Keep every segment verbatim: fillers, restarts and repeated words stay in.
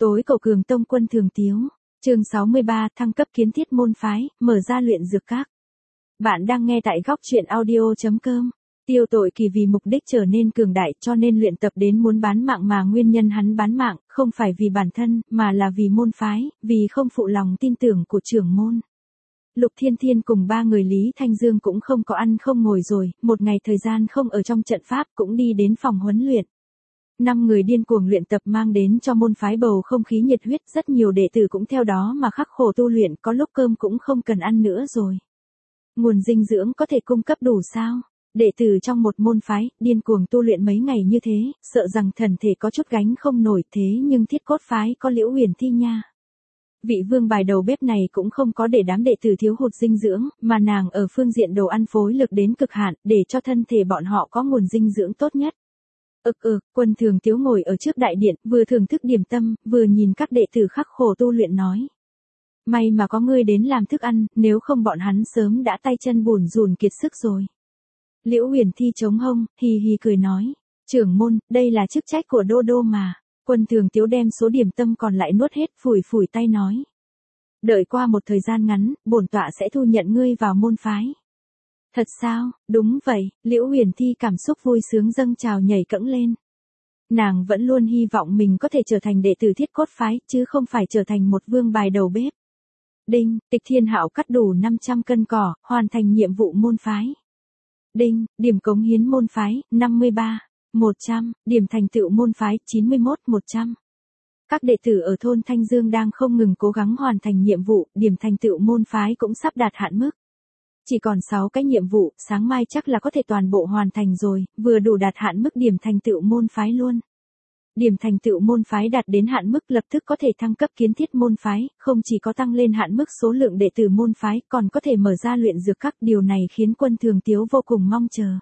Tối cầu cường tông Quân Thường Tiếu. Chương sáu mươi ba, thăng cấp kiến thiết môn phái, mở ra luyện dược các. Bạn đang nghe tại góc truyện audio chấm com. Tiêu Tội Kỳ vì mục đích trở nên cường đại cho nên luyện tập đến muốn bán mạng, mà nguyên nhân hắn bán mạng không phải vì bản thân, mà là vì môn phái, vì không phụ lòng tin tưởng của trưởng môn. Lục Thiên Thiên cùng ba người Lý Thanh Dương cũng không có ăn không ngồi rồi, một ngày thời gian không ở trong trận pháp cũng đi đến phòng huấn luyện. Năm người điên cuồng luyện tập mang đến cho môn phái bầu không khí nhiệt huyết, rất nhiều đệ tử cũng theo đó mà khắc khổ tu luyện, có lúc cơm cũng không cần ăn nữa rồi. Nguồn dinh dưỡng có thể cung cấp đủ sao? Đệ tử trong một môn phái, điên cuồng tu luyện mấy ngày như thế, sợ rằng thần thể có chút gánh không nổi, thế nhưng Thiết Cốt phái có Liễu Huyền Thi nha. Vị vương bài đầu bếp này cũng không có để đám đệ tử thiếu hụt dinh dưỡng, mà nàng ở phương diện đồ ăn phối lực đến cực hạn, để cho thân thể bọn họ có nguồn dinh dưỡng tốt nhất. Ực ực, Quân Thường Tiếu ngồi ở trước đại điện, vừa thưởng thức điểm tâm, vừa nhìn các đệ tử khắc khổ tu luyện nói. May mà có ngươi đến làm thức ăn, nếu không bọn hắn sớm đã tay chân bùn rùn kiệt sức rồi. Liễu Huyền Thi chống hông, hì hì cười nói. Trưởng môn, đây là chức trách của Đô Đô mà. Quân Thường Tiếu đem số điểm tâm còn lại nuốt hết, phủi phủi tay nói. Đợi qua một thời gian ngắn, bổn tọa sẽ thu nhận ngươi vào môn phái. Thật sao? Đúng vậy, Liễu Huyền Thi cảm xúc vui sướng dâng trào nhảy cẫng lên. Nàng vẫn luôn hy vọng mình có thể trở thành đệ tử Thiết Cốt phái, chứ không phải trở thành một vương bài đầu bếp. Đinh, Tịch Thiên Hạo cắt đủ năm trăm cân cỏ, hoàn thành nhiệm vụ môn phái. Đinh, điểm cống hiến môn phái, năm mươi ba, một trăm, điểm thành tựu môn phái, chín mươi mốt, một trăm. Các đệ tử ở thôn Thanh Dương đang không ngừng cố gắng hoàn thành nhiệm vụ, điểm thành tựu môn phái cũng sắp đạt hạn mức. Chỉ còn sáu cái nhiệm vụ, sáng mai chắc là có thể toàn bộ hoàn thành rồi, vừa đủ đạt hạn mức điểm thành tựu môn phái luôn. Điểm thành tựu môn phái đạt đến hạn mức lập tức có thể thăng cấp kiến thiết môn phái, không chỉ có tăng lên hạn mức số lượng đệ tử môn phái, còn có thể mở ra luyện dược các, điều này khiến Quân Thường Tiếu vô cùng mong chờ.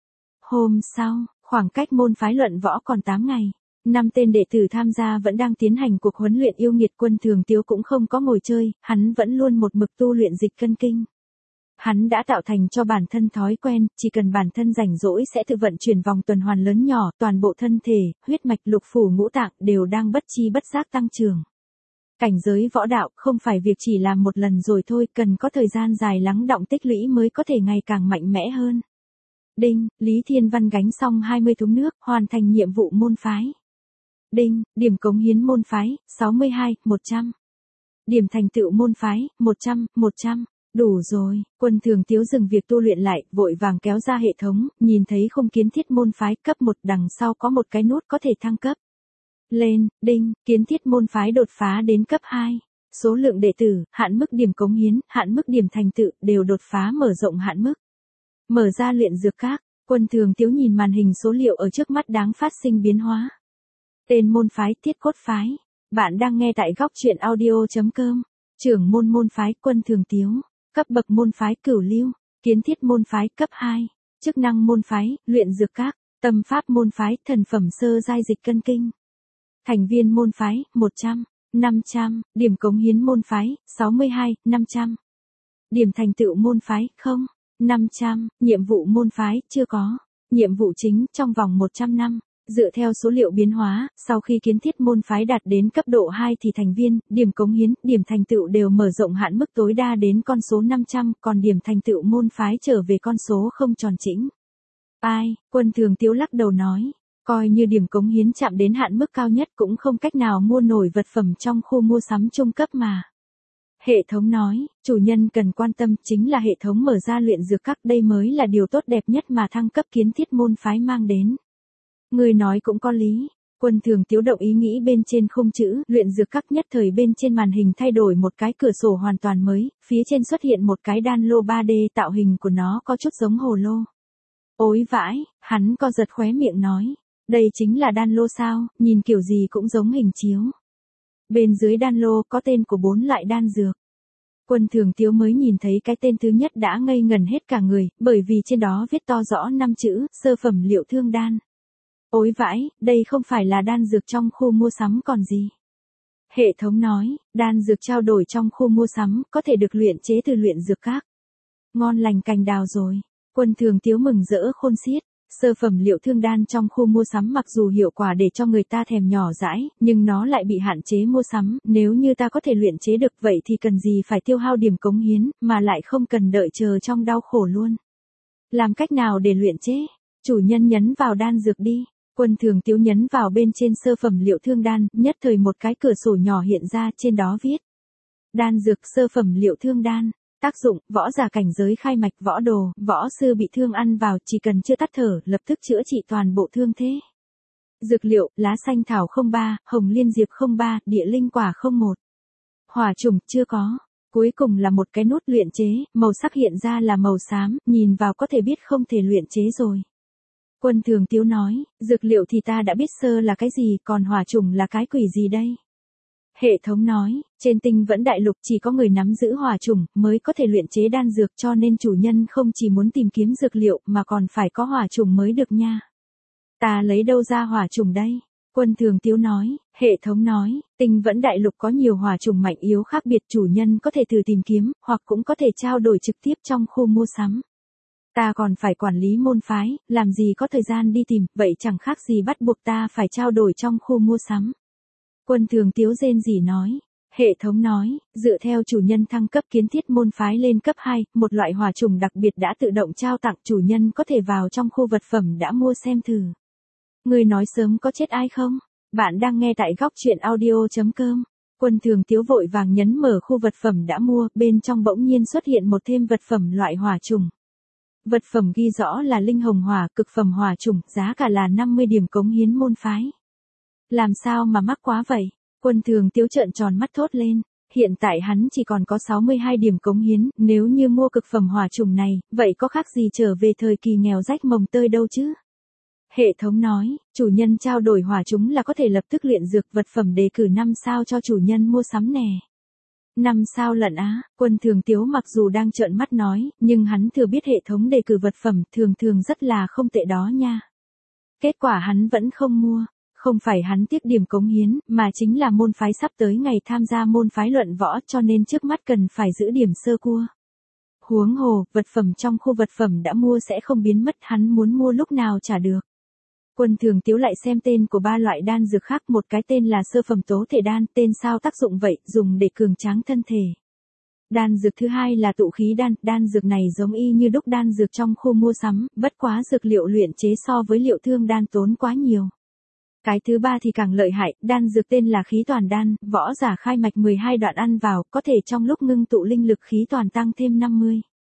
Hôm sau, khoảng cách môn phái luận võ còn tám ngày. Năm tên đệ tử tham gia vẫn đang tiến hành cuộc huấn luyện yêu nghiệt. Quân Thường Tiếu cũng không có ngồi chơi, hắn vẫn luôn một mực tu luyện dịch cân kinh. Hắn đã tạo thành cho bản thân thói quen, chỉ cần bản thân rảnh rỗi sẽ tự vận chuyển vòng tuần hoàn lớn nhỏ, toàn bộ thân thể, huyết mạch, lục phủ ngũ tạng đều đang bất chi bất giác tăng trưởng. Cảnh giới võ đạo không phải việc chỉ làm một lần rồi thôi, cần có thời gian dài lắng đọng tích lũy mới có thể ngày càng mạnh mẽ hơn. Đinh, Lý Thiên Văn gánh xong hai mươi thúng nước, hoàn thành nhiệm vụ môn phái. Đinh, điểm cống hiến môn phái, sáu mươi hai, một trăm. Điểm thành tựu môn phái, một trăm, một trăm. Đủ rồi, Quân Thường Tiếu dừng việc tu luyện lại, vội vàng kéo ra hệ thống, nhìn thấy không kiến thiết môn phái cấp một, đằng sau có một cái nút có thể thăng cấp. Lên, đinh, kiến thiết môn phái đột phá đến cấp hai. Số lượng đệ tử, hạn mức điểm cống hiến, hạn mức điểm thành tựu đều đột phá mở rộng hạn mức. Mở ra luyện dược các, Quân Thường Tiếu nhìn màn hình số liệu ở trước mắt đáng phát sinh biến hóa. Tên môn phái Thiết Cốt phái. Bạn đang nghe tại góc truyện audio chấm com. Trưởng môn môn phái Quân Thường Tiếu. Cấp bậc môn phái Cửu Lưu. Kiến thiết môn phái cấp hai. Chức năng môn phái, luyện dược các. Tâm pháp môn phái, thần phẩm sơ giai dịch cân kinh. Thành viên môn phái, một trăm, năm trăm. Điểm cống hiến môn phái, sáu mươi hai, năm trăm. Điểm thành tựu môn phái, không, năm trăm. Nhiệm vụ môn phái, chưa có. Nhiệm vụ chính, trong vòng một trăm năm. Dựa theo số liệu biến hóa, sau khi kiến thiết môn phái đạt đến cấp độ hai thì thành viên, điểm cống hiến, điểm thành tựu đều mở rộng hạn mức tối đa đến con số năm trăm, còn điểm thành tựu môn phái trở về con số không tròn chỉnh. Ai, Quân Thường Tiếu lắc đầu nói, coi như điểm cống hiến chạm đến hạn mức cao nhất cũng không cách nào mua nổi vật phẩm trong khu mua sắm trung cấp mà. Hệ thống nói, chủ nhân cần quan tâm chính là hệ thống mở ra luyện dược các, đây mới là điều tốt đẹp nhất mà thăng cấp kiến thiết môn phái mang đến. Người nói cũng có lý. Quân Thường Tiếu động ý nghĩ bên trên khung chữ, luyện dược các, nhất thời bên trên màn hình thay đổi một cái cửa sổ hoàn toàn mới, phía trên xuất hiện một cái đan lô ba D, tạo hình của nó có chút giống hồ lô. Ối vãi, hắn co giật khóe miệng nói, đây chính là đan lô sao, nhìn kiểu gì cũng giống hình chiếu. Bên dưới đan lô có tên của bốn loại đan dược. Quân Thường Tiếu mới nhìn thấy cái tên thứ nhất đã ngây ngần hết cả người, bởi vì trên đó viết to rõ năm chữ, sơ phẩm liệu thương đan. Ối vãi, đây không phải là đan dược trong khu mua sắm còn gì. Hệ thống nói, đan dược trao đổi trong khu mua sắm, có thể được luyện chế từ luyện dược các. Ngon lành cành đào rồi. Quân Thường Tiếu mừng rỡ khôn xiết. Sơ phẩm liệu thương đan trong khu mua sắm mặc dù hiệu quả để cho người ta thèm nhỏ dãi, nhưng nó lại bị hạn chế mua sắm, nếu như ta có thể luyện chế được vậy thì cần gì phải tiêu hao điểm cống hiến, mà lại không cần đợi chờ trong đau khổ luôn. Làm cách nào để luyện chế? Chủ nhân nhấn vào đan dược đi. Quân Thường Tiếu nhấn vào bên trên sơ phẩm liệu thương đan, nhất thời một cái cửa sổ nhỏ hiện ra, trên đó viết. Đan dược sơ phẩm liệu thương đan. Tác dụng, võ giả cảnh giới khai mạch võ đồ, võ sư bị thương ăn vào chỉ cần chưa tắt thở, lập tức chữa trị toàn bộ thương thế. Dược liệu, lá xanh thảo không ba, hồng liên diệp không ba, địa linh quả không một. Hỏa trùng, chưa có. Cuối cùng là một cái nút luyện chế, màu sắc hiện ra là màu xám, nhìn vào có thể biết không thể luyện chế rồi. Quân Thường Tiếu nói, dược liệu thì ta đã biết sơ là cái gì, còn hỏa trùng là cái quỷ gì đây? Hệ thống nói, trên tinh vẫn đại lục chỉ có người nắm giữ hỏa trùng mới có thể luyện chế đan dược, cho nên chủ nhân không chỉ muốn tìm kiếm dược liệu mà còn phải có hỏa trùng mới được nha. Ta lấy đâu ra hỏa trùng đây? Quân Thường Tiếu nói, hệ thống nói, tinh vẫn đại lục có nhiều hỏa trùng mạnh yếu khác biệt, chủ nhân có thể thử tìm kiếm, hoặc cũng có thể trao đổi trực tiếp trong khu mua sắm. Ta còn phải quản lý môn phái, làm gì có thời gian đi tìm, vậy chẳng khác gì bắt buộc ta phải trao đổi trong khu mua sắm. Quân Thường Tiếu rên rỉ nói. Hệ thống nói, dựa theo chủ nhân thăng cấp kiến thiết môn phái lên cấp hai, một loại hỏa trùng đặc biệt đã tự động trao tặng, chủ nhân có thể vào trong khu vật phẩm đã mua xem thử. Người nói sớm có chết ai không? Bạn đang nghe tại góc truyện audio chấm com. Quân Thường Tiếu vội vàng nhấn mở khu vật phẩm đã mua, bên trong bỗng nhiên xuất hiện một thêm vật phẩm loại hỏa trùng. Vật phẩm ghi rõ là linh hồng hỏa, cực phẩm hỏa trùng, giá cả là năm mươi điểm cống hiến môn phái. Làm sao mà mắc quá vậy? Quân Thường Tiếu trợn tròn mắt thốt lên. Hiện tại hắn chỉ còn có sáu mươi hai điểm cống hiến, nếu như mua cực phẩm hỏa trùng này, vậy có khác gì trở về thời kỳ nghèo rách mồng tơi đâu chứ? Hệ thống nói, chủ nhân trao đổi hỏa trùng là có thể lập tức luyện dược, vật phẩm đề cử năm sao cho chủ nhân mua sắm nè. Năm sao lận á? Quân Thường Tiếu mặc dù đang trợn mắt nói, nhưng hắn thừa biết hệ thống đề cử vật phẩm thường thường rất là không tệ đó nha. Kết quả hắn vẫn không mua. Không phải hắn tiếc điểm cống hiến, mà chính là môn phái sắp tới ngày tham gia môn phái luận võ, cho nên trước mắt cần phải giữ điểm sơ cua. Huống hồ, vật phẩm trong khu vật phẩm đã mua sẽ không biến mất, hắn muốn mua lúc nào trả được. Quân Thường Tiếu lại xem tên của ba loại đan dược khác, một cái tên là sơ phẩm tố thể đan, tên sao tác dụng vậy, dùng để cường tráng thân thể. Đan dược thứ hai là tụ khí đan, đan dược này giống y như đúc đan dược trong khu mua sắm, bất quá dược liệu luyện chế so với liệu thương đan tốn quá nhiều. Cái thứ ba thì càng lợi hại, đan dược tên là khí toàn đan, võ giả khai mạch mười hai đoạn ăn vào, có thể trong lúc ngưng tụ linh lực khí toàn tăng thêm năm mươi.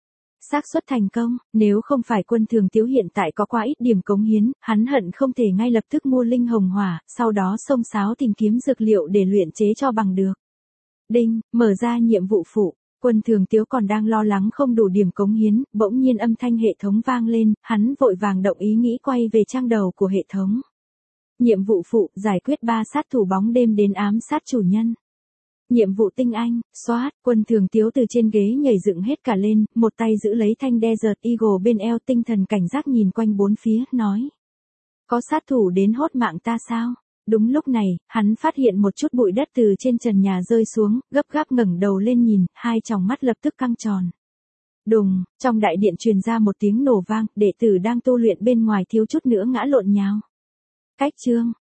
Xác suất thành công, nếu không phải Quân Thường Tiếu hiện tại có quá ít điểm cống hiến, hắn hận không thể ngay lập tức mua linh hồng hỏa, sau đó xông xáo tìm kiếm dược liệu để luyện chế cho bằng được. Đinh, mở ra nhiệm vụ phụ. Quân Thường Tiếu còn đang lo lắng không đủ điểm cống hiến, bỗng nhiên âm thanh hệ thống vang lên, hắn vội vàng động ý nghĩ quay về trang đầu của hệ thống. Nhiệm vụ phụ, giải quyết ba sát thủ bóng đêm đến ám sát chủ nhân. Nhiệm vụ tinh anh, soát, Quân Thường Tiếu từ trên ghế nhảy dựng hết cả lên, một tay giữ lấy thanh Desert Eagle bên eo, tinh thần cảnh giác nhìn quanh bốn phía, nói. Có sát thủ đến hốt mạng ta sao? Đúng lúc này, hắn phát hiện một chút bụi đất từ trên trần nhà rơi xuống, gấp gáp ngẩng đầu lên nhìn, hai tròng mắt lập tức căng tròn. Đùng, trong đại điện truyền ra một tiếng nổ vang, đệ tử đang tu luyện bên ngoài thiếu chút nữa ngã lộn nhào. Cách chương,